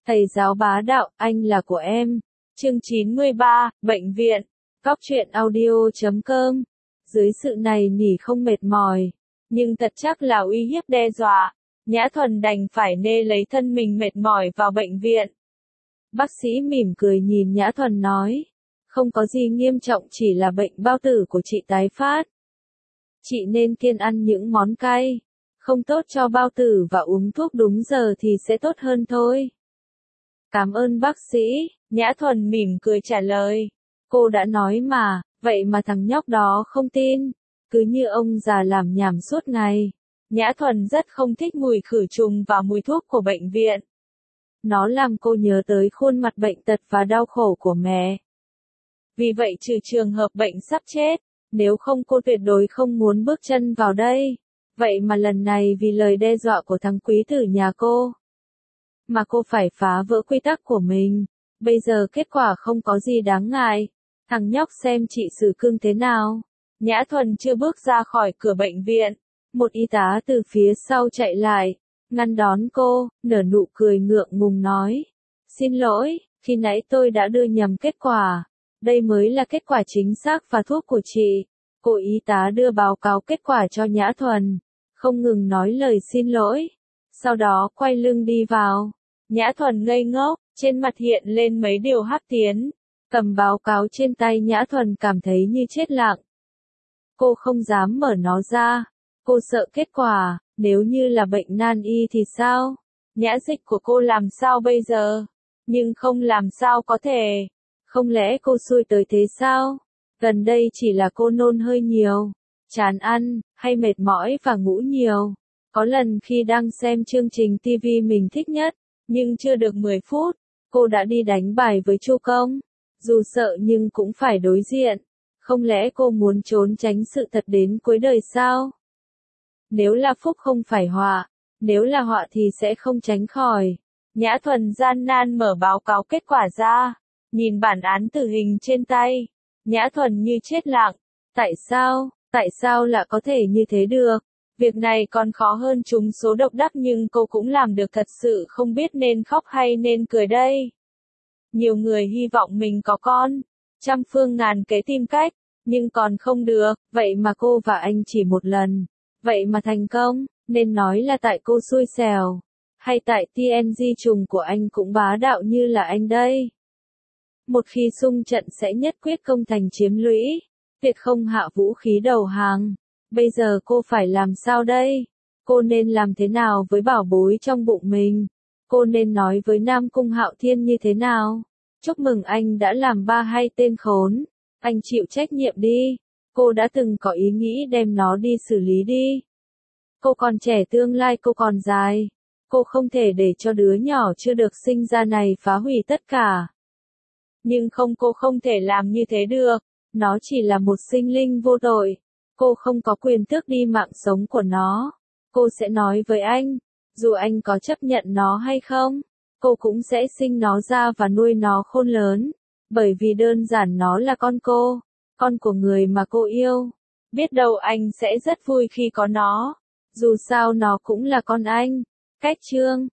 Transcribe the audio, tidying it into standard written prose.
Thầy giáo bá đạo, anh là của em. Chương 93, Bệnh viện. Góc truyện audio.com. Dưới sự này nỉ không mệt mỏi, nhưng thật chắc là uy hiếp đe dọa, Nhã Thuần đành phải nê lấy thân mình mệt mỏi vào bệnh viện. Bác sĩ mỉm cười nhìn Nhã Thuần nói, không có gì nghiêm trọng, chỉ là bệnh bao tử của chị tái phát. Chị nên kiêng ăn những món cay, không tốt cho bao tử và uống thuốc đúng giờ thì sẽ tốt hơn thôi. Cảm ơn bác sĩ, Nhã Thuần mỉm cười trả lời. Cô đã nói mà, vậy mà thằng nhóc đó không tin, cứ như ông già làm nhảm suốt ngày. Nhã Thuần rất không thích mùi khử trùng và mùi thuốc của bệnh viện. Nó làm cô nhớ tới khuôn mặt bệnh tật và đau khổ của mẹ. Vì vậy trừ trường hợp bệnh sắp chết, nếu không cô tuyệt đối không muốn bước chân vào đây. Vậy mà lần này vì lời đe dọa của thằng quý tử nhà cô, mà cô phải phá vỡ quy tắc của mình. Bây giờ kết quả không có gì đáng ngại. Thằng nhóc xem chị xử cưng thế nào. Nhã Thuần chưa bước ra khỏi cửa bệnh viện, một y tá từ phía sau chạy lại, ngăn đón cô, nở nụ cười ngượng ngùng nói. Xin lỗi, khi nãy tôi đã đưa nhầm kết quả. Đây mới là kết quả chính xác và thuốc của chị. Cô y tá đưa báo cáo kết quả cho Nhã Thuần, không ngừng nói lời xin lỗi. Sau đó quay lưng đi vào. Nhã Thuần ngây ngốc, trên mặt hiện lên mấy điều hắc tiến. Cầm báo cáo trên tay Nhã Thuần cảm thấy như chết lặng. Cô không dám mở nó ra. Cô sợ kết quả, nếu như là bệnh nan y thì sao? Nhã Dịch của cô làm sao bây giờ? Nhưng không làm sao có thể. Không lẽ cô xui tới thế sao? Gần đây chỉ là cô nôn hơi nhiều, chán ăn, hay mệt mỏi và ngủ nhiều. Có lần khi đang xem chương trình TV mình thích nhất, nhưng chưa được 10 phút, cô đã đi đánh bài với Chu Công. Dù sợ nhưng cũng phải đối diện. Không lẽ cô muốn trốn tránh sự thật đến cuối đời sao? Nếu là phúc không phải họa, nếu là họa thì sẽ không tránh khỏi. Nhã Thuần gian nan mở báo cáo kết quả ra, nhìn bản án tử hình trên tay. Nhã Thuần như chết lặng. Tại sao lại có thể như thế được? Việc này còn khó hơn trúng số độc đắc nhưng cô cũng làm được, thật sự không biết nên khóc hay nên cười đây. Nhiều người hy vọng mình có con, trăm phương ngàn kế tìm cách, nhưng còn không được, vậy mà cô và anh chỉ một lần, vậy mà thành công, nên nói là tại cô xui xẻo, hay tại TNG trùng của anh cũng bá đạo như là anh đây. Một khi xung trận sẽ nhất quyết công thành chiếm lũy, tuyệt không hạ vũ khí đầu hàng. Bây giờ cô phải làm sao đây? Cô nên làm thế nào với bảo bối trong bụng mình? Cô nên nói với Nam Cung Hạo Thiên như thế nào? Chúc mừng anh đã làm 32 tên khốn. Anh chịu trách nhiệm đi. Cô đã từng có ý nghĩ đem nó đi xử lý đi. Cô còn trẻ, tương lai cô còn dài. Cô không thể để cho đứa nhỏ chưa được sinh ra này phá hủy tất cả. Nhưng cô không thể làm như thế được. Nó chỉ là một sinh linh vô tội. Cô không có quyền tước đi mạng sống của nó. Cô sẽ nói với anh, dù anh có chấp nhận nó hay không, cô cũng sẽ sinh nó ra và nuôi nó khôn lớn. Bởi vì đơn giản nó là con cô, con của người mà cô yêu. Biết đâu anh sẽ rất vui khi có nó. Dù sao nó cũng là con anh. Cách chương